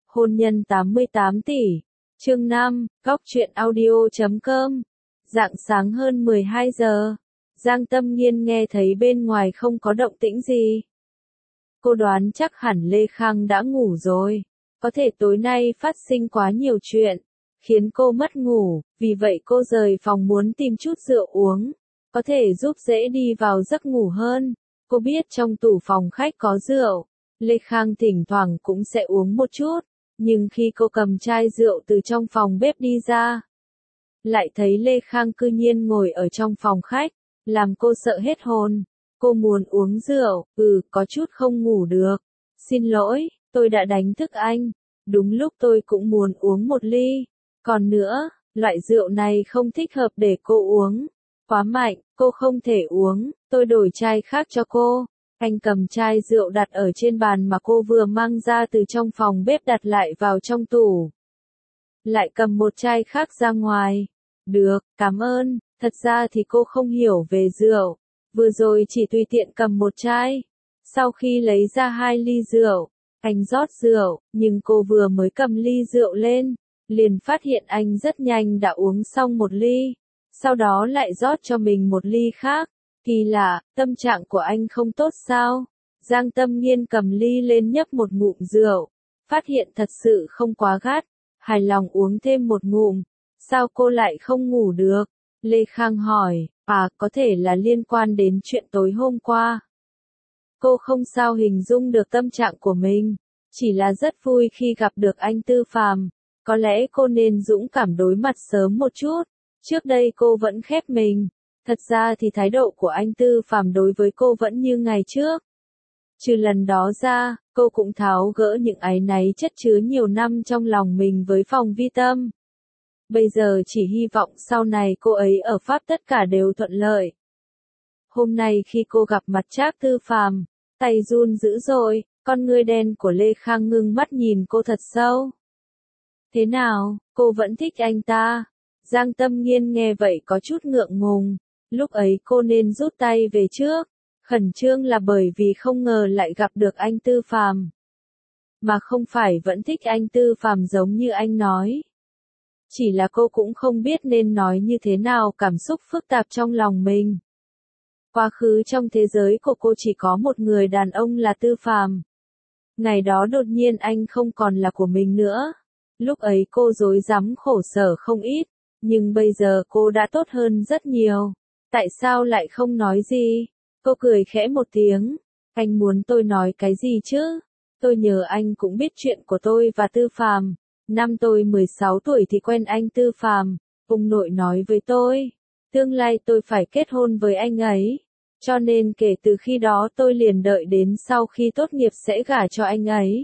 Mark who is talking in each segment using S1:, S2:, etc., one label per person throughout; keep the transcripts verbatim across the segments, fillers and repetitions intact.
S1: Hôn nhân tám mươi tám tỷ. Chương năm, Góc truyện audio chấm com. Rạng sáng hơn mười hai giờ, Giang Tâm Nghiên nghe thấy bên ngoài không có động tĩnh gì. Cô đoán chắc hẳn Lê Khang đã ngủ rồi. Có thể tối nay phát sinh quá nhiều chuyện, khiến cô mất ngủ, vì vậy cô rời phòng muốn tìm chút rượu uống, có thể giúp dễ đi vào giấc ngủ hơn. Cô biết trong tủ phòng khách có rượu, Lê Khang thỉnh thoảng cũng sẽ uống một chút, nhưng khi cô cầm chai rượu từ trong phòng bếp đi ra, lại thấy Lê Khang cư nhiên ngồi ở trong phòng khách, làm cô sợ hết hồn. Cô muốn uống rượu, ừ, có chút không ngủ được. Xin lỗi, tôi đã đánh thức anh. Đúng lúc tôi cũng muốn uống một ly. Còn nữa, loại rượu này không thích hợp để cô uống. Quá mạnh, cô không thể uống, tôi đổi chai khác cho cô. Anh cầm chai rượu đặt ở trên bàn mà cô vừa mang ra từ trong phòng bếp đặt lại vào trong tủ. Lại cầm một chai khác ra ngoài. Được, cảm ơn, thật ra thì cô không hiểu về rượu. Vừa rồi chỉ tùy tiện cầm một chai. Sau khi lấy ra hai ly rượu, anh rót rượu, nhưng cô vừa mới cầm ly rượu lên, liền phát hiện anh rất nhanh đã uống xong một ly. Sau đó lại rót cho mình một ly khác. Kỳ lạ, tâm trạng của anh không tốt sao? Giang Tâm Nghiên cầm ly lên nhấp một ngụm rượu, phát hiện thật sự không quá gắt, hài lòng uống thêm một ngụm. Sao cô lại không ngủ được? Lê Khang hỏi, à, có thể là liên quan đến chuyện tối hôm qua. Cô không sao hình dung được tâm trạng của mình, chỉ là rất vui khi gặp được anh Tư Phàm. Có lẽ cô nên dũng cảm đối mặt sớm một chút. Trước đây cô vẫn khép mình. Thật ra thì thái độ của anh Tư Phàm đối với cô vẫn như ngày trước. Trừ lần đó ra, cô cũng tháo gỡ những áy náy chất chứa nhiều năm trong lòng mình với Phòng Vi Tâm. Bây giờ chỉ hy vọng sau này cô ấy ở Pháp tất cả đều thuận lợi. Hôm nay khi cô gặp mặt Trác Tư Phàm, tay run dữ dội, con ngươi đen của Lê Khang ngưng mắt nhìn cô thật sâu. Thế nào, cô vẫn thích anh ta? Giang Tâm Nghiên nghe vậy có chút ngượng ngùng. Lúc ấy cô nên rút tay về trước. Khẩn trương là bởi vì không ngờ lại gặp được anh Tư Phàm. Mà không phải vẫn thích anh Tư Phàm giống như anh nói. Chỉ là cô cũng không biết nên nói như thế nào, cảm xúc phức tạp trong lòng mình. Quá khứ trong thế giới của cô chỉ có một người đàn ông là Tư Phàm. Ngày đó đột nhiên anh không còn là của mình nữa. Lúc ấy cô rối rắm khổ sở không ít, nhưng bây giờ cô đã tốt hơn rất nhiều. Tại sao lại không nói gì? Cô cười khẽ một tiếng. Anh muốn tôi nói cái gì chứ? Tôi nhớ anh cũng biết chuyện của tôi và Tư Phàm. Năm tôi mười sáu tuổi thì quen anh Tư Phàm. Ông nội nói với tôi, tương lai tôi phải kết hôn với anh ấy. Cho nên kể từ khi đó tôi liền đợi đến sau khi tốt nghiệp sẽ gả cho anh ấy.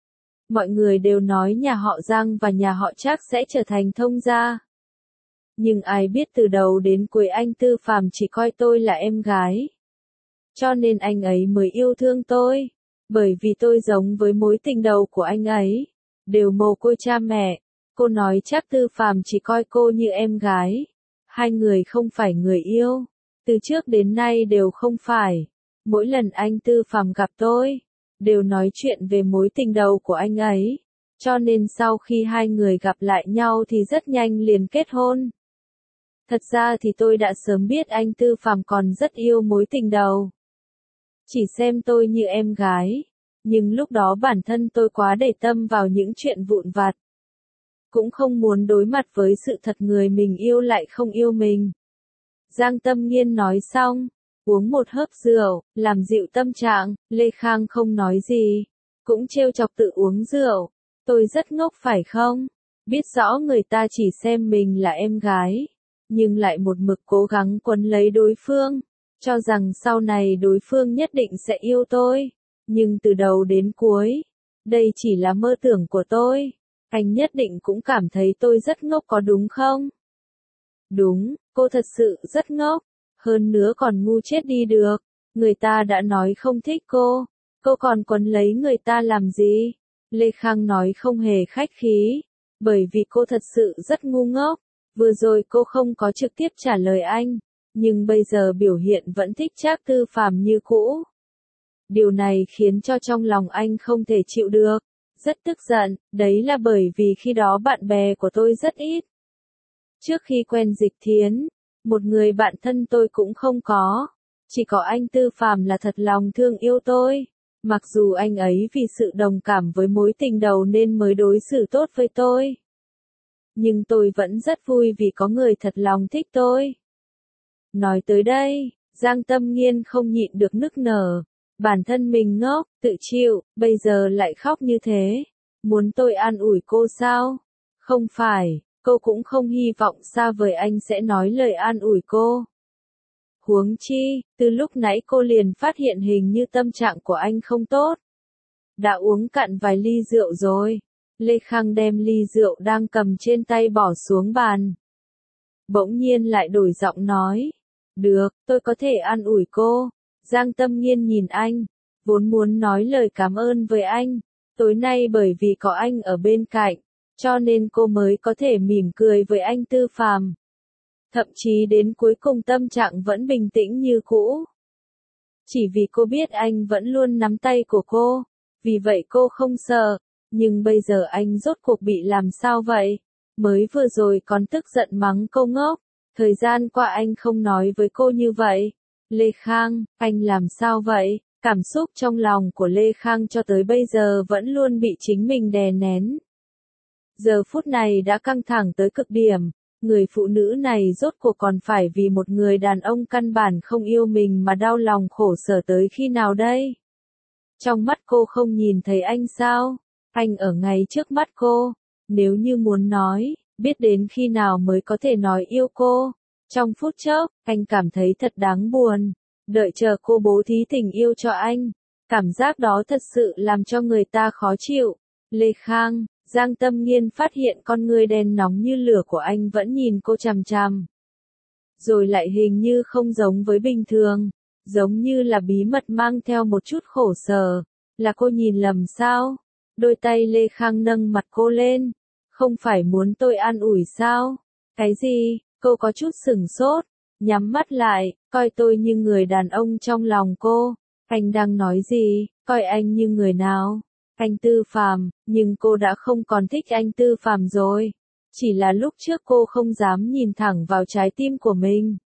S1: Mọi người đều nói nhà họ Giang và nhà họ Trác sẽ trở thành thông gia. Nhưng ai biết từ đầu đến cuối anh Tư Phàm chỉ coi tôi là em gái. Cho nên anh ấy mới yêu thương tôi. Bởi vì tôi giống với mối tình đầu của anh ấy. Đều mồ côi cha mẹ. Cô nói chắc Tư Phàm chỉ coi cô như em gái. Hai người không phải người yêu. Từ trước đến nay đều không phải. Mỗi lần anh Tư Phàm gặp tôi, đều nói chuyện về mối tình đầu của anh ấy. Cho nên sau khi hai người gặp lại nhau thì rất nhanh liền kết hôn. Thật ra thì tôi đã sớm biết anh Tư Phàm còn rất yêu mối tình đầu. Chỉ xem tôi như em gái. Nhưng lúc đó bản thân tôi quá để tâm vào những chuyện vụn vặt. Cũng không muốn đối mặt với sự thật người mình yêu lại không yêu mình. Giang Tâm Nghiên nói xong, uống một hớp rượu, làm dịu tâm trạng. Lê Khang không nói gì, cũng trêu chọc tự uống rượu. Tôi rất ngốc phải không? Biết rõ người ta chỉ xem mình là em gái, nhưng lại một mực cố gắng quấn lấy đối phương, cho rằng sau này đối phương nhất định sẽ yêu tôi. Nhưng từ đầu đến cuối, đây chỉ là mơ tưởng của tôi. Anh nhất định cũng cảm thấy tôi rất ngốc có đúng không? Đúng, cô thật sự rất ngốc. Hơn nữa còn ngu chết đi được. Người ta đã nói không thích cô. Cô còn quấn lấy người ta làm gì? Lê Khang nói không hề khách khí. Bởi vì cô thật sự rất ngu ngốc. Vừa rồi cô không có trực tiếp trả lời anh. Nhưng bây giờ biểu hiện vẫn thích Trác Tư Phàm như cũ. Điều này khiến cho trong lòng anh không thể chịu được. Rất tức giận, đấy là bởi vì khi đó bạn bè của tôi rất ít. Trước khi quen Dịch Thiến, một người bạn thân tôi cũng không có. Chỉ có anh Tư Phàm là thật lòng thương yêu tôi. Mặc dù anh ấy vì sự đồng cảm với mối tình đầu nên mới đối xử tốt với tôi. Nhưng tôi vẫn rất vui vì có người thật lòng thích tôi. Nói tới đây, Giang Tâm Nghiên không nhịn được nức nở. Bản thân mình ngốc, tự chịu, bây giờ lại khóc như thế. Muốn tôi an ủi cô sao? Không phải, cô cũng không hy vọng xa vời anh sẽ nói lời an ủi cô. Huống chi, từ lúc nãy cô liền phát hiện hình như tâm trạng của anh không tốt. Đã uống cạn vài ly rượu rồi. Lê Khang đem ly rượu đang cầm trên tay bỏ xuống bàn. Bỗng nhiên lại đổi giọng nói. Được, tôi có thể an ủi cô. Giang Tâm Nghiên nhìn anh, vốn muốn nói lời cảm ơn với anh. Tối nay bởi vì có anh ở bên cạnh, cho nên cô mới có thể mỉm cười với anh Tư Phàm. Thậm chí đến cuối cùng tâm trạng vẫn bình tĩnh như cũ. Chỉ vì cô biết anh vẫn luôn nắm tay của cô, vì vậy cô không sợ. Nhưng bây giờ anh rốt cuộc bị làm sao vậy? Mới vừa rồi còn tức giận mắng cô ngốc. Thời gian qua anh không nói với cô như vậy. Lê Khang, anh làm sao vậy? Cảm xúc trong lòng của Lê Khang cho tới bây giờ vẫn luôn bị chính mình đè nén. Giờ phút này đã căng thẳng tới cực điểm. Người phụ nữ này rốt cuộc còn phải vì một người đàn ông căn bản không yêu mình mà đau lòng khổ sở tới khi nào đây? Trong mắt cô không nhìn thấy anh sao? Anh ở ngay trước mắt cô. Nếu như muốn nói, biết đến khi nào mới có thể nói yêu cô. Trong phút chốc, anh cảm thấy thật đáng buồn. Đợi chờ cô bố thí tình yêu cho anh. Cảm giác đó thật sự làm cho người ta khó chịu. Lê Khang, Giang Tâm Nghiên phát hiện con người đen nóng như lửa của anh vẫn nhìn cô chằm chằm. Rồi lại hình như không giống với bình thường. Giống như là bí mật mang theo một chút khổ sở. Là cô nhìn lầm sao? Đôi tay Lê Khang nâng mặt cô lên. Không phải muốn tôi an ủi sao? Cái gì? Cô có chút sửng sốt. Nhắm mắt lại, coi tôi như người đàn ông trong lòng cô. Anh đang nói gì? Coi anh như người nào? Anh Tư Phàm, nhưng cô đã không còn thích anh Tư Phàm rồi. Chỉ là lúc trước cô không dám nhìn thẳng vào trái tim của mình.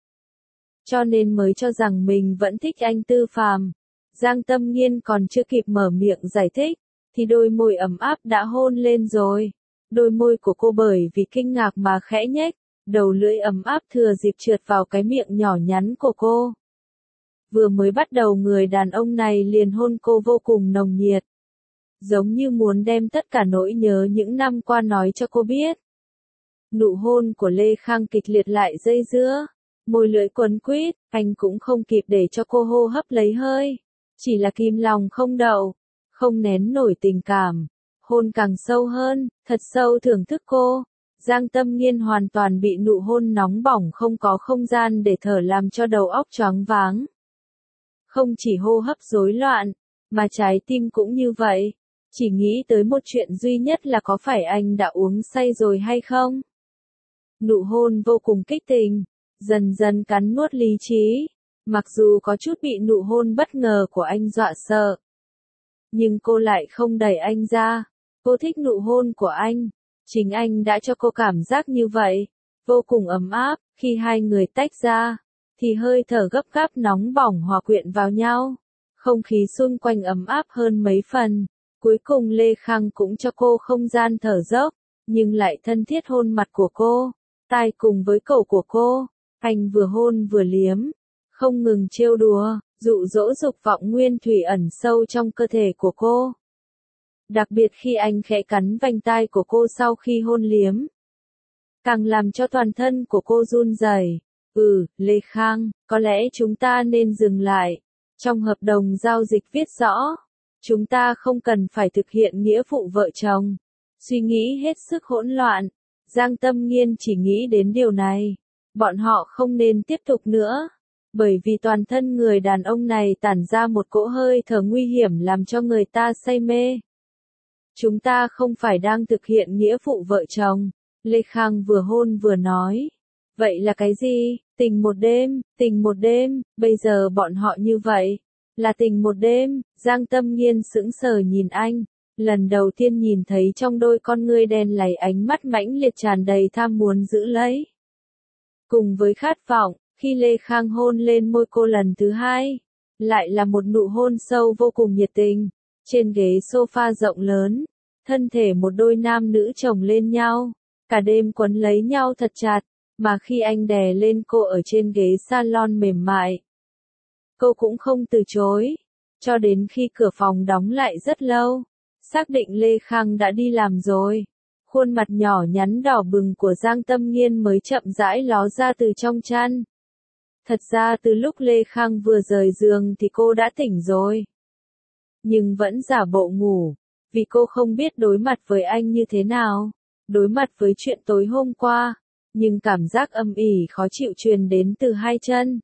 S1: Cho nên mới cho rằng mình vẫn thích anh Tư Phàm. Giang Tâm Nghiên còn chưa kịp mở miệng giải thích, thì đôi môi ấm áp đã hôn lên rồi. Đôi môi của cô bởi vì kinh ngạc mà khẽ nhếch, đầu lưỡi ấm áp thừa dịp trượt vào cái miệng nhỏ nhắn của cô. Vừa mới bắt đầu người đàn ông này liền hôn cô vô cùng nồng nhiệt. Giống như muốn đem tất cả nỗi nhớ những năm qua nói cho cô biết. Nụ hôn của Lê Khang kịch liệt lại dây dưa. Môi lưỡi quấn quýt, anh cũng không kịp để cho cô hô hấp lấy hơi. Chỉ là kìm lòng không đậu, không nén nổi tình cảm. Hôn càng sâu hơn, thật sâu thưởng thức cô. Giang Tâm Nghiên hoàn toàn bị nụ hôn nóng bỏng không có không gian để thở làm cho đầu óc choáng váng. Không chỉ hô hấp rối loạn, mà trái tim cũng như vậy. Chỉ nghĩ tới một chuyện duy nhất là có phải anh đã uống say rồi hay không? Nụ hôn vô cùng kích tình, dần dần cắn nuốt lý trí. Mặc dù có chút bị nụ hôn bất ngờ của anh dọa sợ. Nhưng cô lại không đẩy anh ra. Cô thích nụ hôn của anh. Chính anh đã cho cô cảm giác như vậy. Vô cùng ấm áp, khi hai người tách ra. Thì hơi thở gấp gáp nóng bỏng hòa quyện vào nhau. Không khí xung quanh ấm áp hơn mấy phần. Cuối cùng Lê Khang cũng cho cô không gian thở dốc. Nhưng lại thân thiết hôn mặt của cô. Tai cùng với cổ của cô. Anh vừa hôn vừa liếm. Không ngừng trêu đùa, dụ dỗ dục vọng nguyên thủy ẩn sâu trong cơ thể của cô. Đặc biệt khi anh khẽ cắn vành tai của cô sau khi hôn liếm. Càng làm cho toàn thân của cô run rẩy. Ừ, Lê Khang, có lẽ chúng ta nên dừng lại. Trong hợp đồng giao dịch viết rõ, chúng ta không cần phải thực hiện nghĩa vụ vợ chồng. Suy nghĩ hết sức hỗn loạn. Giang Tâm Nghiên chỉ nghĩ đến điều này. Bọn họ không nên tiếp tục nữa. Bởi vì toàn thân người đàn ông này tản ra một cỗ hơi thở nguy hiểm làm cho người ta say mê. Chúng ta không phải đang thực hiện nghĩa vụ vợ chồng. Lê Khang vừa hôn vừa nói. Vậy là cái gì? Tình một đêm, tình một đêm, bây giờ bọn họ như vậy. Là tình một đêm, Giang Tâm Nghiên sững sờ nhìn anh. Lần đầu tiên nhìn thấy trong đôi con ngươi đen láy ánh mắt mãnh liệt tràn đầy tham muốn giữ lấy. Cùng với khát vọng, khi Lê Khang hôn lên môi cô lần thứ hai, lại là một nụ hôn sâu vô cùng nhiệt tình, trên ghế sofa rộng lớn, thân thể một đôi nam nữ chồng lên nhau, cả đêm quấn lấy nhau thật chặt, mà khi anh đè lên cô ở trên ghế salon mềm mại, cô cũng không từ chối, cho đến khi cửa phòng đóng lại rất lâu, xác định Lê Khang đã đi làm rồi. Khuôn mặt nhỏ nhắn đỏ bừng của Giang Tâm Nghiên mới chậm rãi ló ra từ trong chăn. Thật ra từ lúc Lê Khang vừa rời giường thì cô đã tỉnh rồi. Nhưng vẫn giả bộ ngủ, vì cô không biết đối mặt với anh như thế nào, đối mặt với chuyện tối hôm qua, nhưng cảm giác âm ỉ khó chịu truyền đến từ hai chân,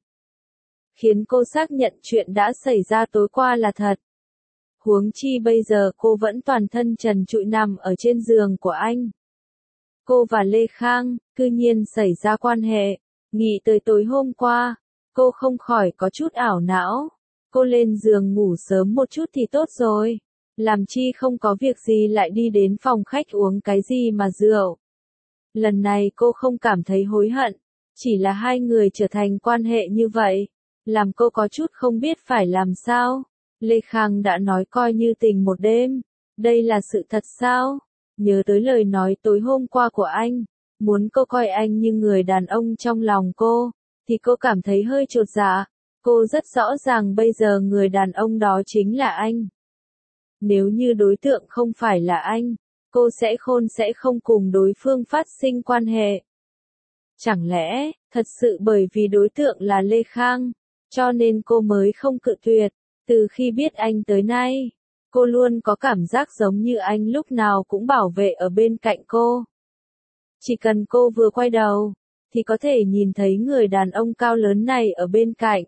S1: khiến cô xác nhận chuyện đã xảy ra tối qua là thật. Huống chi bây giờ cô vẫn toàn thân trần trụi nằm ở trên giường của anh. Cô và Lê Khang, cư nhiên xảy ra quan hệ, nghĩ tới tối hôm qua, cô không khỏi có chút ảo não. Cô lên giường ngủ sớm một chút thì tốt rồi, làm chi không có việc gì lại đi đến phòng khách uống cái gì mà rượu. Lần này cô không cảm thấy hối hận, chỉ là hai người trở thành quan hệ như vậy, làm cô có chút không biết phải làm sao. Lê Khang đã nói coi như tình một đêm, đây là sự thật sao? Nhớ tới lời nói tối hôm qua của anh, muốn cô coi anh như người đàn ông trong lòng cô, thì cô cảm thấy hơi chột dạ. Cô rất rõ ràng bây giờ người đàn ông đó chính là anh. Nếu như đối tượng không phải là anh, cô sẽ khôn sẽ không cùng đối phương phát sinh quan hệ. Chẳng lẽ, thật sự bởi vì đối tượng là Lê Khang, cho nên cô mới không cự tuyệt. Từ khi biết anh tới nay, cô luôn có cảm giác giống như anh lúc nào cũng bảo vệ ở bên cạnh cô. Chỉ cần cô vừa quay đầu, thì có thể nhìn thấy người đàn ông cao lớn này ở bên cạnh.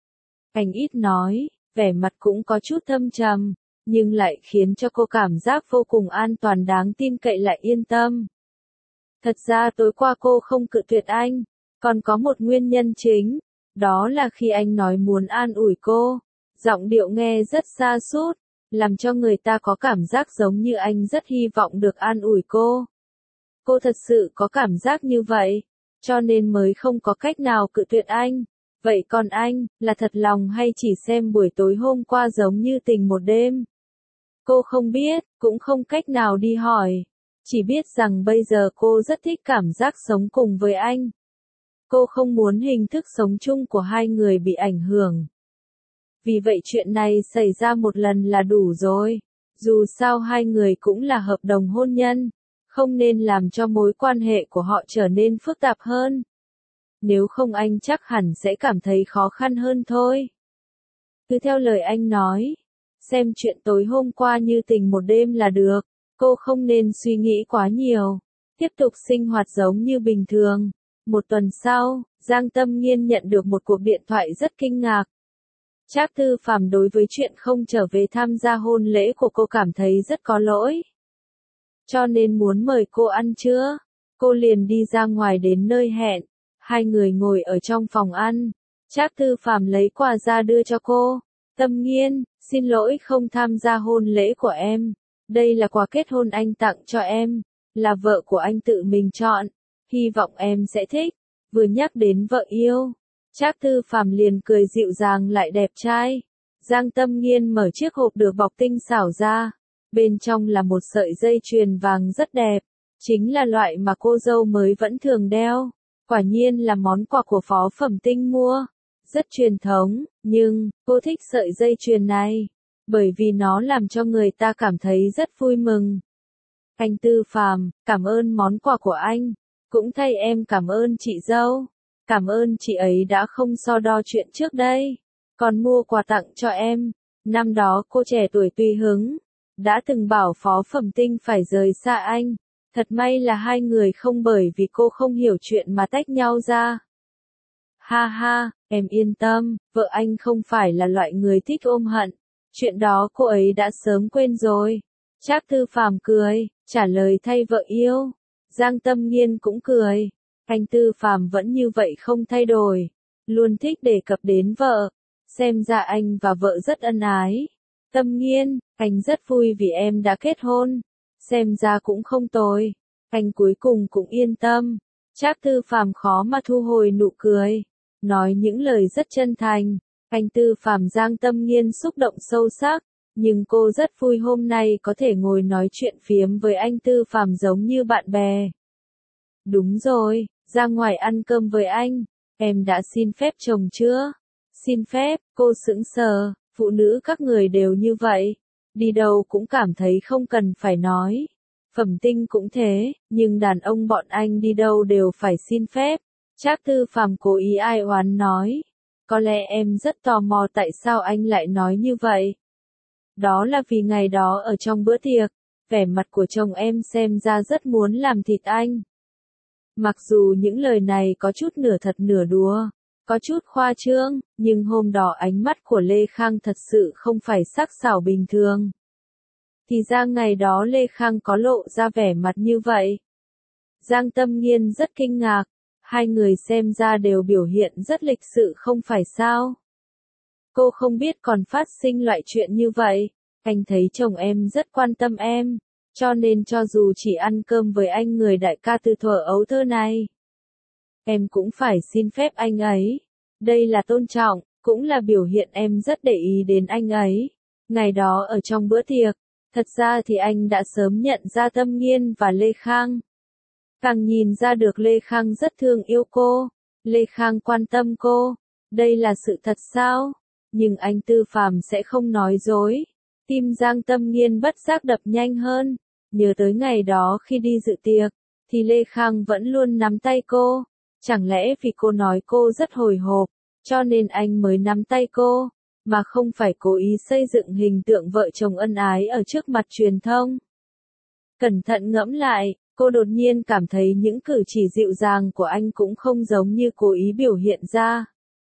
S1: Anh ít nói, vẻ mặt cũng có chút thâm trầm, nhưng lại khiến cho cô cảm giác vô cùng an toàn, đáng tin cậy lại yên tâm. Thật ra tối qua cô không cự tuyệt anh, còn có một nguyên nhân chính, đó là khi anh nói muốn an ủi cô, giọng điệu nghe rất sa sút, làm cho người ta có cảm giác giống như anh rất hy vọng được an ủi cô. Cô thật sự có cảm giác như vậy, cho nên mới không có cách nào cự tuyệt anh. Vậy còn anh, là thật lòng hay chỉ xem buổi tối hôm qua giống như tình một đêm? Cô không biết, cũng không cách nào đi hỏi. Chỉ biết rằng bây giờ cô rất thích cảm giác sống cùng với anh. Cô không muốn hình thức sống chung của hai người bị ảnh hưởng. Vì vậy chuyện này xảy ra một lần là đủ rồi. Dù sao hai người cũng là hợp đồng hôn nhân, không nên làm cho mối quan hệ của họ trở nên phức tạp hơn. Nếu không anh chắc hẳn sẽ cảm thấy khó khăn hơn thôi. Cứ theo lời anh nói, xem chuyện tối hôm qua như tình một đêm là được, cô không nên suy nghĩ quá nhiều, tiếp tục sinh hoạt giống như bình thường. Một tuần sau, Giang Tâm Nghiên nhận được một cuộc điện thoại rất kinh ngạc. Trác Tư Phàm đối với chuyện không trở về tham gia hôn lễ của cô cảm thấy rất có lỗi, cho nên muốn mời cô ăn trưa. Cô liền đi ra ngoài đến nơi hẹn, hai người ngồi ở trong phòng ăn. Trác Tư Phàm lấy quà ra đưa cho cô. Tâm Nghiên, xin lỗi không tham gia hôn lễ của em. Đây là quà kết hôn anh tặng cho em, là vợ của anh tự mình chọn, hy vọng em sẽ thích. Vừa nhắc đến vợ yêu, Trác Tư Phàm liền cười dịu dàng lại đẹp trai. Giang Tâm Nghiên mở chiếc hộp được bọc tinh xảo ra, bên trong là một sợi dây chuyền vàng rất đẹp, chính là loại mà cô dâu mới vẫn thường đeo. Quả nhiên là món quà của Phó Phẩm Tinh mua, rất truyền thống, nhưng cô thích sợi dây chuyền này, bởi vì nó làm cho người ta cảm thấy rất vui mừng. Anh Tư Phàm, cảm ơn món quà của anh, cũng thay em cảm ơn chị dâu. Cảm ơn chị ấy đã không so đo chuyện trước đây, còn mua quà tặng cho em. Năm đó cô trẻ tuổi tùy hứng, đã từng bảo Phó Phẩm Tinh phải rời xa anh. Thật may là hai người không bởi vì cô không hiểu chuyện mà tách nhau ra. Ha ha, em yên tâm, vợ anh không phải là loại người thích ôm hận. Chuyện đó cô ấy đã sớm quên rồi. Trác Tư Phàm cười, trả lời thay vợ yêu. Giang Tâm Nghiên cũng cười. Anh Tư Phàm vẫn như vậy không thay đổi, luôn thích đề cập đến vợ. Xem ra anh và vợ rất ân ái. Tâm Nghiên, anh rất vui vì em đã kết hôn. Xem ra cũng không tồi. Anh cuối cùng cũng yên tâm. Trác Tư Phàm khó mà thu hồi nụ cười. Nói những lời rất chân thành. Anh Tư Phàm Giang Tâm Nghiên xúc động sâu sắc. Nhưng cô rất vui hôm nay có thể ngồi nói chuyện phiếm với anh Tư Phàm giống như bạn bè. Đúng rồi, ra ngoài ăn cơm với anh. Em đã xin phép chồng chưa? Xin phép, cô sững sờ. Phụ nữ các người đều như vậy. Đi đâu cũng cảm thấy không cần phải nói. Phẩm Tinh cũng thế, nhưng đàn ông bọn anh đi đâu đều phải xin phép. Trác Tư Phàm cố ý ai oán nói. Có lẽ em rất tò mò tại sao anh lại nói như vậy. Đó là vì ngày đó ở trong bữa tiệc, vẻ mặt của chồng em xem ra rất muốn làm thịt anh. Mặc dù những lời này có chút nửa thật nửa đùa, có chút khoa trương, nhưng hôm đó ánh mắt của Lê Khang thật sự không phải sắc sảo bình thường. Thì ra ngày đó Lê Khang có lộ ra vẻ mặt như vậy. Giang Tâm Nghiên rất kinh ngạc, hai người xem ra đều biểu hiện rất lịch sự không phải sao. Cô không biết còn phát sinh loại chuyện như vậy, anh thấy chồng em rất quan tâm em, cho nên cho dù chỉ ăn cơm với anh người đại ca từ thuở ấu thơ này, em cũng phải xin phép anh ấy. Đây là tôn trọng, cũng là biểu hiện em rất để ý đến anh ấy. Ngày đó ở trong bữa tiệc, thật ra thì anh đã sớm nhận ra Tâm Nghiên và Lê Khang. Càng nhìn ra được Lê Khang rất thương yêu cô, Lê Khang quan tâm cô. Đây là sự thật sao? Nhưng anh Tư Phàm sẽ không nói dối. Tim Giang Tâm Nghiên bất giác đập nhanh hơn. Nhớ tới ngày đó khi đi dự tiệc, thì Lê Khang vẫn luôn nắm tay cô. Chẳng lẽ vì cô nói cô rất hồi hộp, cho nên anh mới nắm tay cô, mà không phải cố ý xây dựng hình tượng vợ chồng ân ái ở trước mặt truyền thông. Cẩn thận ngẫm lại, cô đột nhiên cảm thấy những cử chỉ dịu dàng của anh cũng không giống như cố ý biểu hiện ra,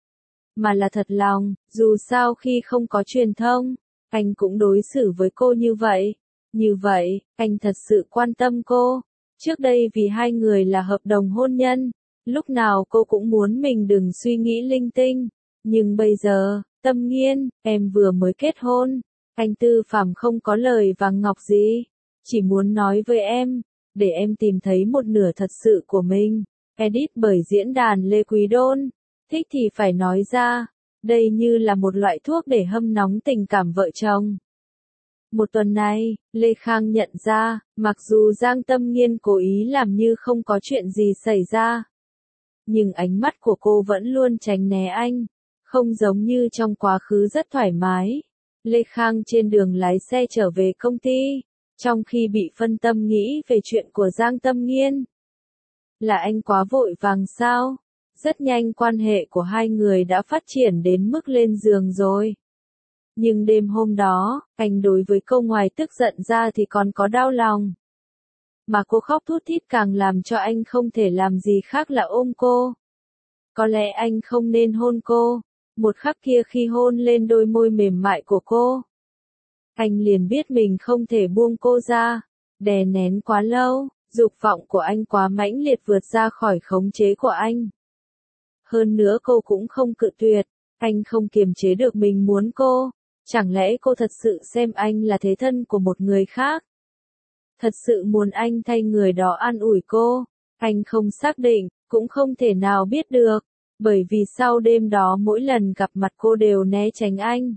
S1: mà là thật lòng. Dù sao khi không có truyền thông, anh cũng đối xử với cô như vậy. Như vậy, anh thật sự quan tâm cô. Trước đây vì hai người là hợp đồng hôn nhân, lúc nào cô cũng muốn mình đừng suy nghĩ linh tinh. Nhưng bây giờ, Tâm Nghiên, em vừa mới kết hôn, anh Tư Phàm không có lời vàng ngọc gì, chỉ muốn nói với em, để em tìm thấy một nửa thật sự của mình. Edit bởi diễn đàn Lê Quý Đôn. Thích thì phải nói ra, đây như là một loại thuốc để hâm nóng tình cảm vợ chồng. Một tuần này, Lê Khang nhận ra, mặc dù Giang Tâm Nghiên cố ý làm như không có chuyện gì xảy ra, nhưng ánh mắt của cô vẫn luôn tránh né anh, không giống như trong quá khứ rất thoải mái. Lê Khang trên đường lái xe trở về công ty, trong khi bị phân tâm nghĩ về chuyện của Giang Tâm Nghiên. Là anh quá vội vàng sao? Rất nhanh quan hệ của hai người đã phát triển đến mức lên giường rồi. Nhưng đêm hôm đó, anh đối với cô ngoài tức giận ra thì còn có đau lòng. Mà cô khóc thút thít càng làm cho anh không thể làm gì khác là ôm cô. Có lẽ anh không nên hôn cô. Một khắc kia khi hôn lên đôi môi mềm mại của cô, anh liền biết mình không thể buông cô ra. Đè nén quá lâu, dục vọng của anh quá mãnh liệt vượt ra khỏi khống chế của anh. Hơn nữa cô cũng không cự tuyệt, anh không kiềm chế được mình muốn cô. Chẳng lẽ cô thật sự xem anh là thế thân của một người khác? Thật sự muốn anh thay người đó an ủi cô? Anh không xác định, cũng không thể nào biết được, bởi vì sau đêm đó mỗi lần gặp mặt cô đều né tránh anh.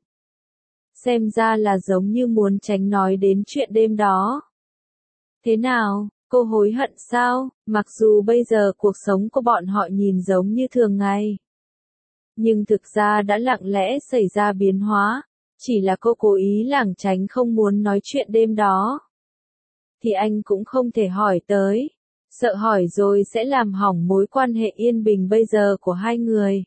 S1: Xem ra là giống như muốn tránh nói đến chuyện đêm đó. Thế nào, cô hối hận sao? Mặc dù bây giờ cuộc sống của bọn họ nhìn giống như thường ngày, nhưng thực ra đã lặng lẽ xảy ra biến hóa. Chỉ là cô cố ý lảng tránh không muốn nói chuyện đêm đó, thì anh cũng không thể hỏi tới. Sợ hỏi rồi sẽ làm hỏng mối quan hệ yên bình bây giờ của hai người.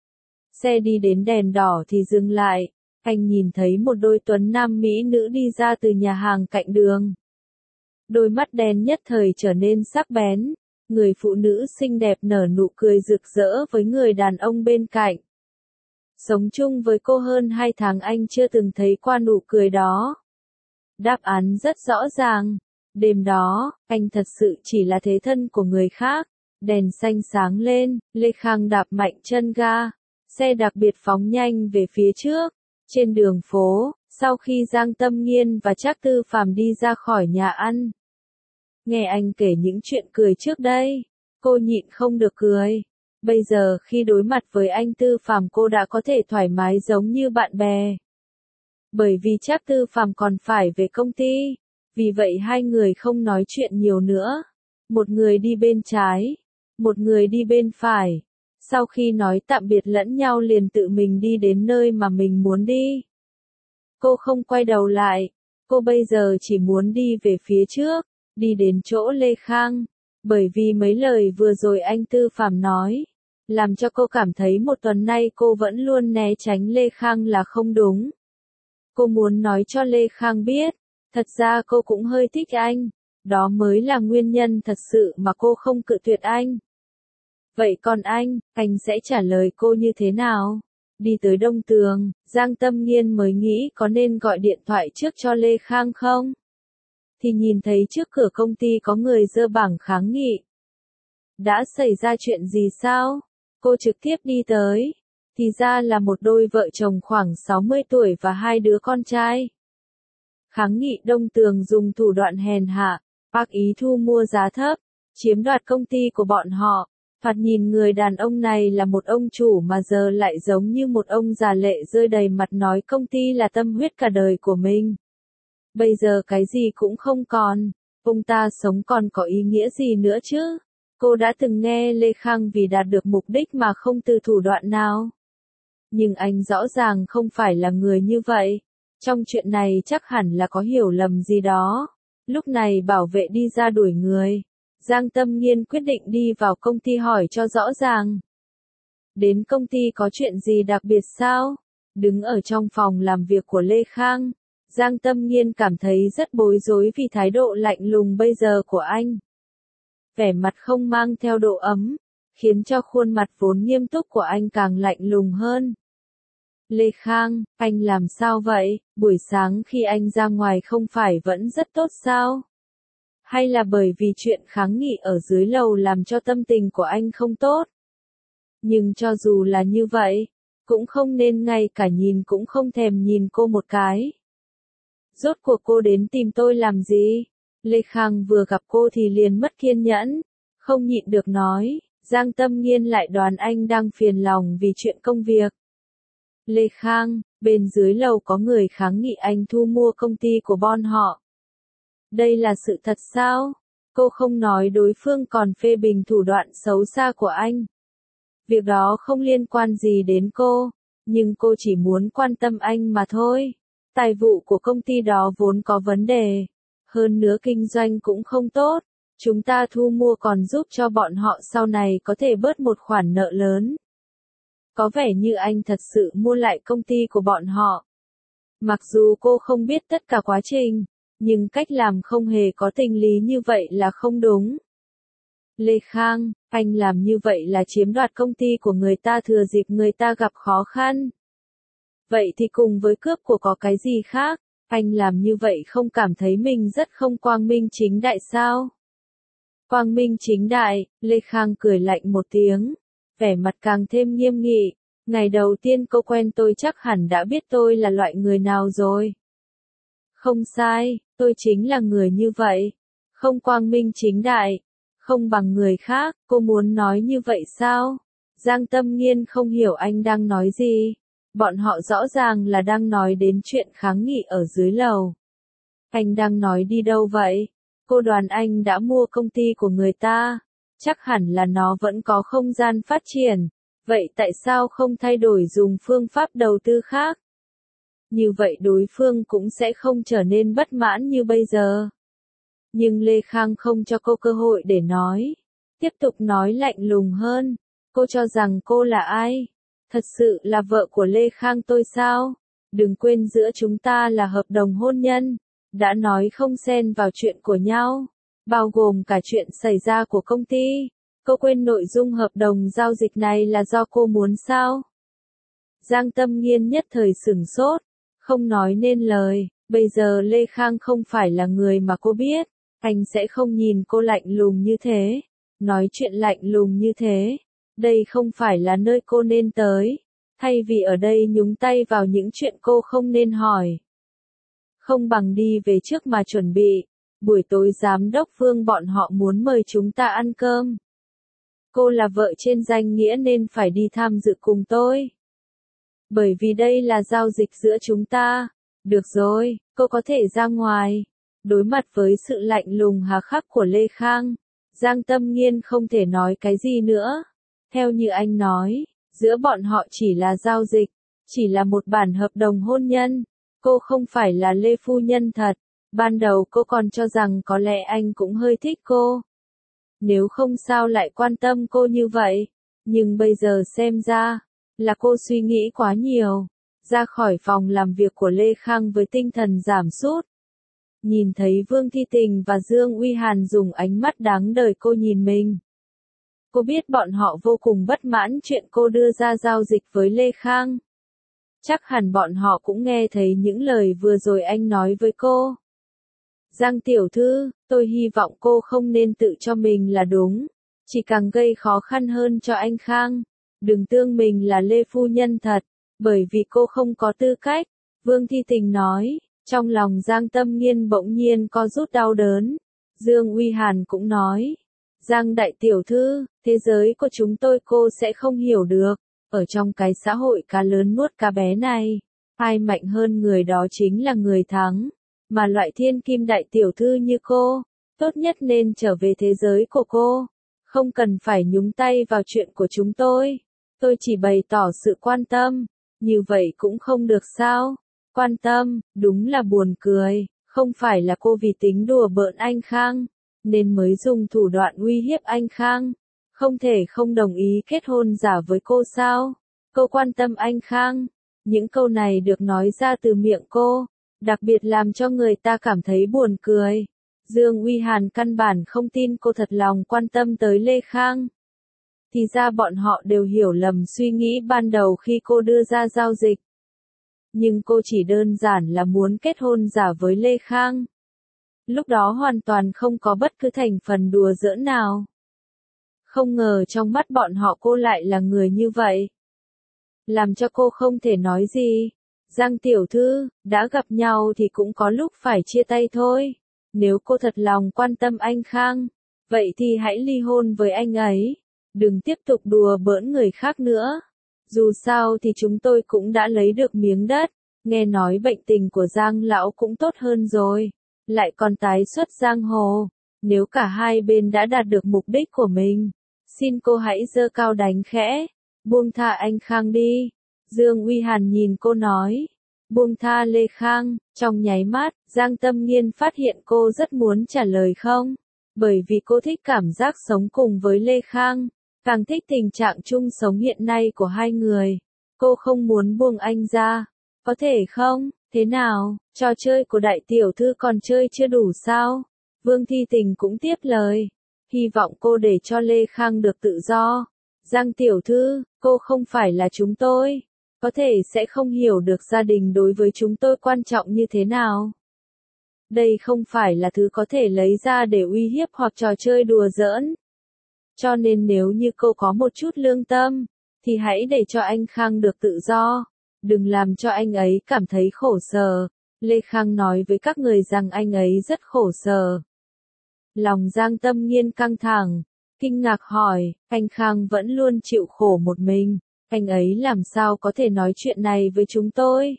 S1: Xe đi đến đèn đỏ thì dừng lại. Anh nhìn thấy một đôi tuấn nam mỹ nữ đi ra từ nhà hàng cạnh đường. Đôi mắt đen nhất thời trở nên sắc bén. Người phụ nữ xinh đẹp nở nụ cười rực rỡ với người đàn ông bên cạnh. Sống chung với cô hơn hai tháng anh chưa từng thấy qua nụ cười đó. Đáp án rất rõ ràng. Đêm đó, anh thật sự chỉ là thế thân của người khác. Đèn xanh sáng lên, Lê Khang đạp mạnh chân ga. Xe đặc biệt phóng nhanh về phía trước. Trên đường phố, Sau khi Giang Tâm Nghiên và Trác Tư Phàm đi ra khỏi nhà ăn, nghe anh kể những chuyện cười trước đây, cô nhịn không được cười. Bây giờ khi đối mặt với anh Tư Phàm cô đã có thể thoải mái giống như bạn bè. Bởi vì Trác Tư Phàm còn phải về công ty, vì vậy hai người không nói chuyện nhiều nữa. Một người đi bên trái, một người đi bên phải. Sau khi nói tạm biệt lẫn nhau liền tự mình đi đến nơi mà mình muốn đi. Cô không quay đầu lại, cô bây giờ chỉ muốn đi về phía trước, đi đến chỗ Lê Khang. Bởi vì mấy lời vừa rồi anh Tư Phàm nói, làm cho cô cảm thấy một tuần nay cô vẫn luôn né tránh Lê Khang là không đúng. Cô muốn nói cho Lê Khang biết, thật ra cô cũng hơi thích anh, đó mới là nguyên nhân thật sự mà cô không cự tuyệt anh. Vậy còn anh, anh sẽ trả lời cô như thế nào? Đi tới Đông Tường, Giang Tâm Nghiên mới nghĩ có nên gọi điện thoại trước cho Lê Khang không? Thì nhìn thấy trước cửa công ty có người giơ bảng kháng nghị. Đã xảy ra chuyện gì sao? Cô trực tiếp đi tới. Thì ra là một đôi vợ chồng khoảng sáu mươi tuổi và hai đứa con trai. Kháng nghị Đông Tường dùng thủ đoạn hèn hạ, bác ý thu mua giá thấp, chiếm đoạt công ty của bọn họ. Thoạt nhìn người đàn ông này là một ông chủ mà giờ lại giống như một ông già lệ rơi đầy mặt nói công ty là tâm huyết cả đời của mình. Bây giờ cái gì cũng không còn, ông ta sống còn có ý nghĩa gì nữa chứ? Cô đã từng nghe Lê Khang vì đạt được mục đích mà không từ thủ đoạn nào. Nhưng anh rõ ràng không phải là người như vậy. Trong chuyện này chắc hẳn là có hiểu lầm gì đó. Lúc này bảo vệ đi ra đuổi người. Giang Tâm Nghiên quyết định đi vào công ty hỏi cho rõ ràng. Đến công ty có chuyện gì đặc biệt sao? Đứng ở trong phòng làm việc của Lê Khang, Giang Tâm Nghiên cảm thấy rất bối rối vì thái độ lạnh lùng bây giờ của anh. Vẻ mặt không mang theo độ ấm, khiến cho khuôn mặt vốn nghiêm túc của anh càng lạnh lùng hơn. Lê Khang, anh làm sao vậy? Buổi sáng khi anh ra ngoài không phải vẫn rất tốt sao? Hay là bởi vì chuyện kháng nghị ở dưới lầu làm cho tâm tình của anh không tốt? Nhưng cho dù là như vậy, cũng không nên ngay cả nhìn cũng không thèm nhìn cô một cái. Rốt cuộc cô đến tìm tôi làm gì? Lê Khang vừa gặp cô thì liền mất kiên nhẫn, không nhịn được nói. Giang Tâm Nghiên lại đoán anh đang phiền lòng vì chuyện công việc. Lê Khang, bên dưới lầu có người kháng nghị anh thu mua công ty của bọn họ. Đây là sự thật sao? Cô không nói đối phương còn phê bình thủ đoạn xấu xa của anh. Việc đó không liên quan gì đến cô, nhưng cô chỉ muốn quan tâm anh mà thôi. Tài vụ của công ty đó vốn có vấn đề, hơn nữa kinh doanh cũng không tốt. Chúng ta thu mua còn giúp cho bọn họ sau này có thể bớt một khoản nợ lớn. Có vẻ như anh thật sự mua lại công ty của bọn họ. Mặc dù cô không biết tất cả quá trình, nhưng cách làm không hề có tình lý như vậy là không đúng. Lê Khang, anh làm như vậy là chiếm đoạt công ty của người ta thừa dịp người ta gặp khó khăn. Vậy thì cùng với cướp của có cái gì khác, anh làm như vậy không cảm thấy mình rất không quang minh chính đại sao? Quang minh chính đại, Lê Khang cười lạnh một tiếng, vẻ mặt càng thêm nghiêm nghị. Ngày đầu tiên cô quen tôi chắc hẳn đã biết tôi là loại người nào rồi. Không sai, tôi chính là người như vậy. Không quang minh chính đại, không bằng người khác, cô muốn nói như vậy sao? Giang Tâm Nghiên không hiểu anh đang nói gì. Bọn họ rõ ràng là đang nói đến chuyện kháng nghị ở dưới lầu. Anh đang nói đi đâu vậy? Cô đoán anh đã mua công ty của người ta. Chắc hẳn là nó vẫn có không gian phát triển. Vậy tại sao không thay đổi dùng phương pháp đầu tư khác? Như vậy đối phương cũng sẽ không trở nên bất mãn như bây giờ. Nhưng Lê Khang không cho cô cơ hội để nói. Tiếp tục nói lạnh lùng hơn. Cô cho rằng cô là ai? Thật sự là vợ của Lê Khang tôi sao? Đừng quên giữa chúng ta là hợp đồng hôn nhân. Đã nói không xen vào chuyện của nhau. Bao gồm cả chuyện xảy ra của công ty. Cô quên nội dung hợp đồng giao dịch này là do cô muốn sao? Giang Tâm Nghiên nhất thời sửng sốt, không nói nên lời. Bây giờ Lê Khang không phải là người mà cô biết. Anh sẽ không nhìn cô lạnh lùng như thế. Nói chuyện lạnh lùng như thế. Đây không phải là nơi cô nên tới. Thay vì ở đây nhúng tay vào những chuyện cô không nên hỏi. không bằng đi về trước mà chuẩn bị. Buổi tối giám đốc Vương bọn họ muốn mời chúng ta ăn cơm. Cô là vợ trên danh nghĩa nên phải đi tham dự cùng tôi. Bởi vì đây là giao dịch giữa chúng ta. Được rồi, cô có thể ra ngoài. Đối mặt với sự lạnh lùng hà khắc của Lê Khang, Giang Tâm Nghiên không thể nói cái gì nữa. Theo như anh nói, giữa bọn họ chỉ là giao dịch, chỉ là một bản hợp đồng hôn nhân. Cô không phải là Lê phu nhân thật. Ban đầu cô còn cho rằng có lẽ anh cũng hơi thích cô. Nếu không sao lại quan tâm cô như vậy. Nhưng bây giờ xem ra, là cô suy nghĩ quá nhiều. Ra khỏi phòng làm việc của Lê Khang với tinh thần giảm sút. Nhìn thấy Vương Thi Tình và Dương Uy Hàn dùng ánh mắt đáng đời cô nhìn mình. Cô biết bọn họ vô cùng bất mãn chuyện cô đưa ra giao dịch với Lê Khang. Chắc hẳn bọn họ cũng nghe thấy những lời vừa rồi anh nói với cô. Giang tiểu thư, tôi hy vọng cô không nên tự cho mình là đúng. Chỉ càng gây khó khăn hơn cho anh Khang. Đừng tương mình là Lê phu nhân thật. Bởi vì cô không có tư cách. Vương Thi Tình nói. Trong lòng Giang Tâm Nghiên bỗng nhiên có rút đau đớn. Dương Uy Hàn cũng nói. Giang đại tiểu thư, thế giới của chúng tôi cô sẽ không hiểu được. Ở trong cái xã hội cá lớn nuốt cá bé này, ai mạnh hơn người đó chính là người thắng. Mà loại thiên kim đại tiểu thư như cô, tốt nhất nên trở về thế giới của cô. Không cần phải nhúng tay vào chuyện của chúng tôi. Tôi chỉ bày tỏ sự quan tâm. Như vậy cũng không được sao? Quan tâm, đúng là buồn cười. Không phải là cô vì tính đùa bỡn anh Khang, nên mới dùng thủ đoạn uy hiếp anh Khang. Không thể không đồng ý kết hôn giả với cô sao? Cô quan tâm anh Khang. Những câu này được nói ra từ miệng cô, đặc biệt làm cho người ta cảm thấy buồn cười. Dương Uy Hàn căn bản không tin cô thật lòng quan tâm tới Lê Khang. Thì ra bọn họ đều hiểu lầm suy nghĩ ban đầu khi cô đưa ra giao dịch. Nhưng cô chỉ đơn giản là muốn kết hôn giả với Lê Khang. Lúc đó hoàn toàn không có bất cứ thành phần đùa giỡn nào. Không ngờ trong mắt bọn họ cô lại là người như vậy. Làm cho cô không thể nói gì. Giang tiểu thư, đã gặp nhau thì cũng có lúc phải chia tay thôi. Nếu cô thật lòng quan tâm anh Khang, vậy thì hãy ly hôn với anh ấy. Đừng tiếp tục đùa bỡn người khác nữa. Dù sao thì chúng tôi cũng đã lấy được miếng đất. Nghe nói bệnh tình của Giang lão cũng tốt hơn rồi. Lại còn tái xuất giang hồ. Nếu cả hai bên đã đạt được mục đích của mình, xin cô hãy giơ cao đánh khẽ. Buông tha anh Khang đi. Dương Uy Hàn nhìn cô nói. Buông tha Lê Khang. Trong nháy mắt, Giang Tâm Nghiên phát hiện cô rất muốn trả lời không. Bởi vì cô thích cảm giác sống cùng với Lê Khang. Càng thích tình trạng chung sống hiện nay của hai người. Cô không muốn buông anh ra. Có thể không? Thế nào? Trò chơi của đại tiểu thư còn chơi chưa đủ sao? Vương Thi Tình cũng tiếp lời. Hy vọng cô để cho Lê Khang được tự do. Giang tiểu thư, cô không phải là chúng tôi. Có thể sẽ không hiểu được gia đình đối với chúng tôi quan trọng như thế nào. Đây không phải là thứ có thể lấy ra để uy hiếp hoặc trò chơi đùa giỡn. Cho nên nếu như cô có một chút lương tâm, thì hãy để cho anh Khang được tự do. Đừng làm cho anh ấy cảm thấy khổ sở. Lê Khang nói với các người rằng anh ấy rất khổ sở. Lòng Giang Tâm Nghiên căng thẳng, kinh ngạc hỏi, anh Khang vẫn luôn chịu khổ một mình. Anh ấy làm sao có thể nói chuyện này với chúng tôi?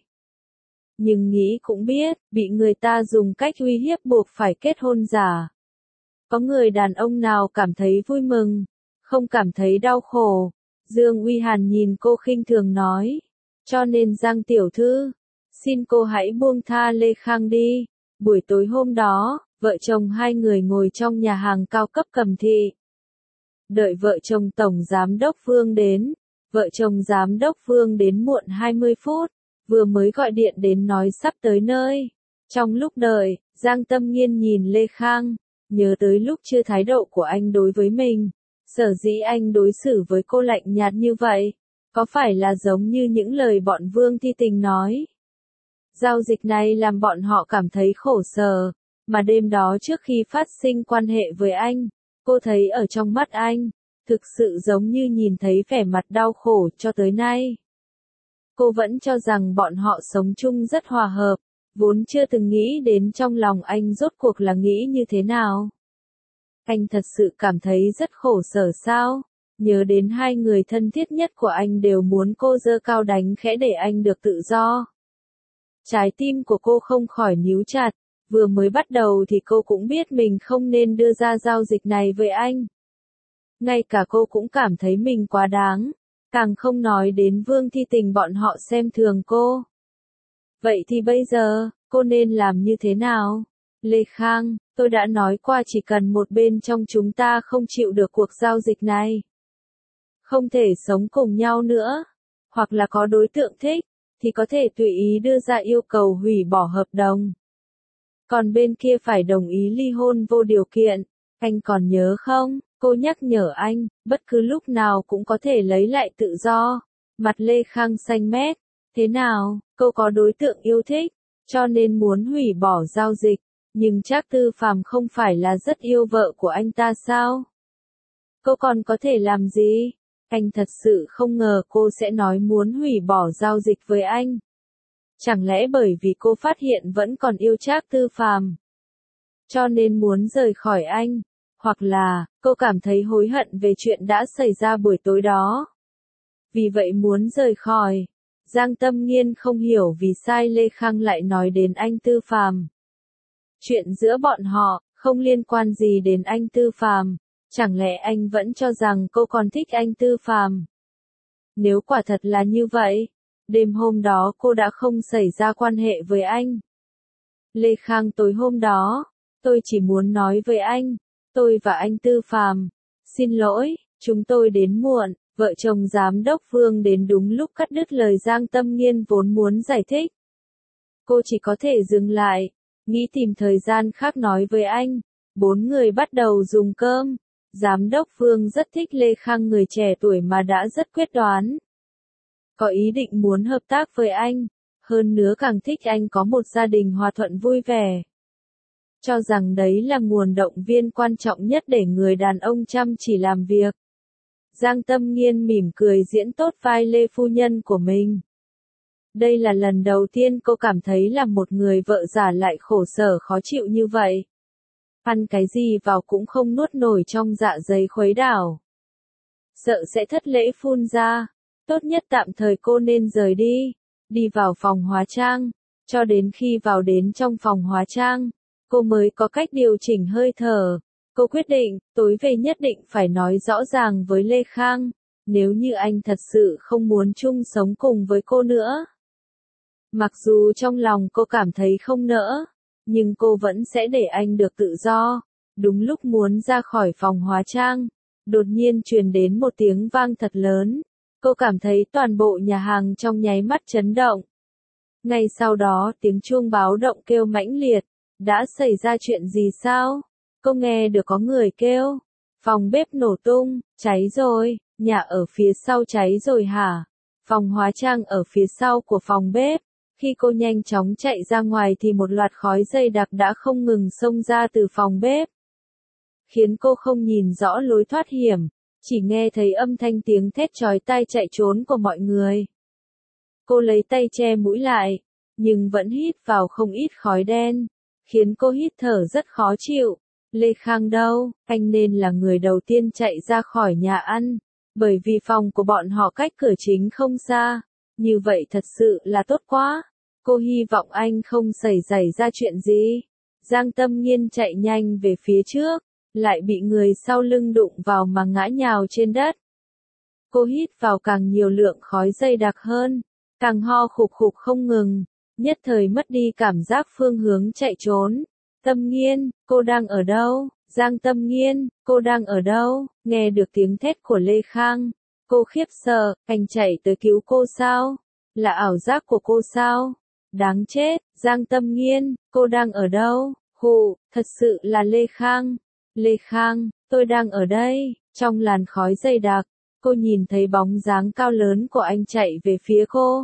S1: Nhưng nghĩ cũng biết, bị người ta dùng cách uy hiếp buộc phải kết hôn giả. Có người đàn ông nào cảm thấy vui mừng, không cảm thấy đau khổ. Dương Uy Hàn nhìn cô khinh thường nói. Cho nên Giang tiểu thư, xin cô hãy buông tha Lê Khang đi. Buổi tối hôm đó, vợ chồng hai người ngồi trong nhà hàng cao cấp Cẩm Thị. Đợi vợ chồng Tổng Giám đốc Phương đến. Vợ chồng Giám đốc Phương đến muộn hai mươi phút, vừa mới gọi điện đến nói sắp tới nơi. Trong lúc đợi, Giang Tâm Nghiên nhìn Lê Khang, nhớ tới lúc chưa thái độ của anh đối với mình. Sở dĩ anh đối xử với cô lạnh nhạt như vậy, có phải là giống như những lời bọn Vương Thi Tình nói? Giao dịch này làm bọn họ cảm thấy khổ sở, mà đêm đó trước khi phát sinh quan hệ với anh, cô thấy ở trong mắt anh, thực sự giống như nhìn thấy vẻ mặt đau khổ cho tới nay. Cô vẫn cho rằng bọn họ sống chung rất hòa hợp, Vốn chưa từng nghĩ đến trong lòng anh rốt cuộc là nghĩ như thế nào. Anh thật sự cảm thấy rất khổ sở sao? Nhớ đến hai người thân thiết nhất của anh đều muốn cô giơ cao đánh khẽ để anh được tự do. Trái tim của cô không khỏi níu chặt, vừa mới bắt đầu thì cô cũng biết mình không nên đưa ra giao dịch này với anh. Ngay cả cô cũng cảm thấy mình quá đáng, càng không nói đến Vương Thi Tình bọn họ xem thường cô. Vậy thì bây giờ, cô nên làm như thế nào? Lê Khang, tôi đã nói qua chỉ cần một bên trong chúng ta không chịu được cuộc giao dịch này, không thể sống cùng nhau nữa, hoặc là có đối tượng thích, thì có thể tùy ý đưa ra yêu cầu hủy bỏ hợp đồng. Còn bên kia phải đồng ý ly hôn vô điều kiện, anh còn nhớ không? Cô nhắc nhở anh, bất cứ lúc nào cũng có thể lấy lại tự do. Mặt Lê Khang xanh mét. Thế nào, cô có đối tượng yêu thích, cho nên muốn hủy bỏ giao dịch, nhưng Trác Tư Phàm không phải là rất yêu vợ của anh ta sao? Cô còn có thể làm gì? Anh thật sự không ngờ cô sẽ nói muốn hủy bỏ giao dịch với anh. Chẳng lẽ bởi vì cô phát hiện vẫn còn yêu Trác Tư Phàm, cho nên muốn rời khỏi anh? Hoặc là, cô cảm thấy hối hận về chuyện đã xảy ra buổi tối đó, vì vậy muốn rời khỏi. Giang Tâm Nghiên không hiểu vì sao Lê Khang lại nói đến anh Tư Phàm. Chuyện giữa bọn họ, không liên quan gì đến anh Tư Phàm. Chẳng lẽ anh vẫn cho rằng cô còn thích anh Tư Phàm? Nếu quả thật là như vậy, đêm hôm đó cô đã không xảy ra quan hệ với anh. Lê Khang, tối hôm đó, tôi chỉ muốn nói với anh, tôi và anh Tư Phàm, xin lỗi, chúng tôi đến muộn. Vợ chồng giám đốc Vương đến đúng lúc cắt đứt lời Giang Tâm Nghiên vốn muốn giải thích. Cô chỉ có thể dừng lại, nghĩ tìm thời gian khác nói với anh. Bốn người bắt đầu dùng cơm. Giám đốc Vương rất thích Lê Khang, người trẻ tuổi mà đã rất quyết đoán. Có ý định muốn hợp tác với anh, hơn nữa càng thích anh có một gia đình hòa thuận vui vẻ. Cho rằng đấy là nguồn động viên quan trọng nhất để người đàn ông chăm chỉ làm việc. Giang Tâm Nghiên mỉm cười diễn tốt vai Lê phu nhân của mình. Đây là lần đầu tiên cô cảm thấy là một người vợ giả lại khổ sở khó chịu như vậy. Ăn cái gì vào cũng không nuốt nổi trong dạ dày khuấy đảo. Sợ sẽ thất lễ phun ra. Tốt nhất tạm thời cô nên rời đi. Đi vào phòng hóa trang. Cho đến khi vào đến trong phòng hóa trang, cô mới có cách điều chỉnh hơi thở. Cô quyết định, tối về nhất định phải nói rõ ràng với Lê Khang, nếu như anh thật sự không muốn chung sống cùng với cô nữa. Mặc dù trong lòng cô cảm thấy không nỡ, nhưng cô vẫn sẽ để anh được tự do. Đúng lúc muốn ra khỏi phòng hóa trang, đột nhiên truyền đến một tiếng vang thật lớn. Cô cảm thấy toàn bộ nhà hàng trong nháy mắt chấn động. Ngay sau đó tiếng chuông báo động kêu mãnh liệt. Đã xảy ra chuyện gì sao? Cô nghe được có người kêu. Phòng bếp nổ tung, cháy rồi, nhà ở phía sau cháy rồi hả? Phòng hóa trang ở phía sau của phòng bếp. Khi cô nhanh chóng chạy ra ngoài thì một loạt khói dày đặc đã không ngừng xông ra từ phòng bếp. Khiến cô không nhìn rõ lối thoát hiểm, chỉ nghe thấy âm thanh tiếng thét chói tai chạy trốn của mọi người. Cô lấy tay che mũi lại, nhưng vẫn hít vào không ít khói đen, khiến cô hít thở rất khó chịu. Lê Khang đâu, anh nên là người đầu tiên chạy ra khỏi nhà ăn, bởi vì phòng của bọn họ cách cửa chính không xa, như vậy thật sự là tốt quá. Cô hy vọng anh không xảy xảy ra chuyện gì. Giang Tâm Nghiên chạy nhanh về phía trước, lại bị người sau lưng đụng vào mà ngã nhào trên đất. Cô hít vào càng nhiều lượng khói dày đặc hơn, càng ho khục khục không ngừng, nhất thời mất đi cảm giác phương hướng chạy trốn. Tâm Nghiên, cô đang ở đâu? Giang Tâm Nghiên, cô đang ở đâu? Nghe được tiếng thét của Lê Khang, cô khiếp sợ, anh chạy tới cứu cô sao? Là ảo giác của cô sao? Đáng chết, Giang Tâm Nghiên, cô đang ở đâu? Hù, thật sự là Lê Khang. Lê Khang, tôi đang ở đây. Trong làn khói dày đặc, cô nhìn thấy bóng dáng cao lớn của anh chạy về phía cô.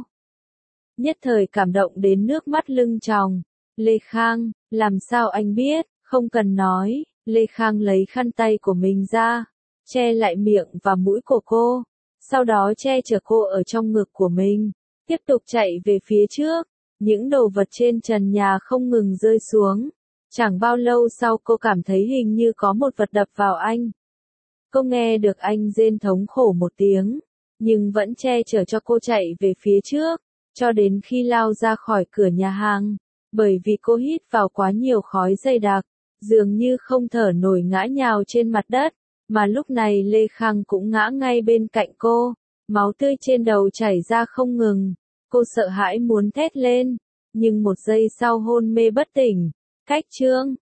S1: Nhất thời cảm động đến nước mắt lưng tròng. Lê Khang, làm sao anh biết? Không cần nói. Lê Khang lấy khăn tay của mình ra, che lại miệng và mũi của cô, sau đó che chở cô ở trong ngực của mình, tiếp tục chạy về phía trước. Những đồ vật trên trần nhà không ngừng rơi xuống. Chẳng bao lâu sau cô cảm thấy hình như có một vật đập vào anh. Cô nghe được anh rên thống khổ một tiếng, nhưng vẫn che chở cho cô chạy về phía trước, cho đến khi lao ra khỏi cửa nhà hàng. Bởi vì cô hít vào quá nhiều khói dày đặc, dường như không thở nổi ngã nhào trên mặt đất, mà lúc này Lê Khang cũng ngã ngay bên cạnh cô, máu tươi trên đầu chảy ra không ngừng. Cô sợ hãi muốn thét lên, nhưng một giây sau hôn mê bất tỉnh. Cách chương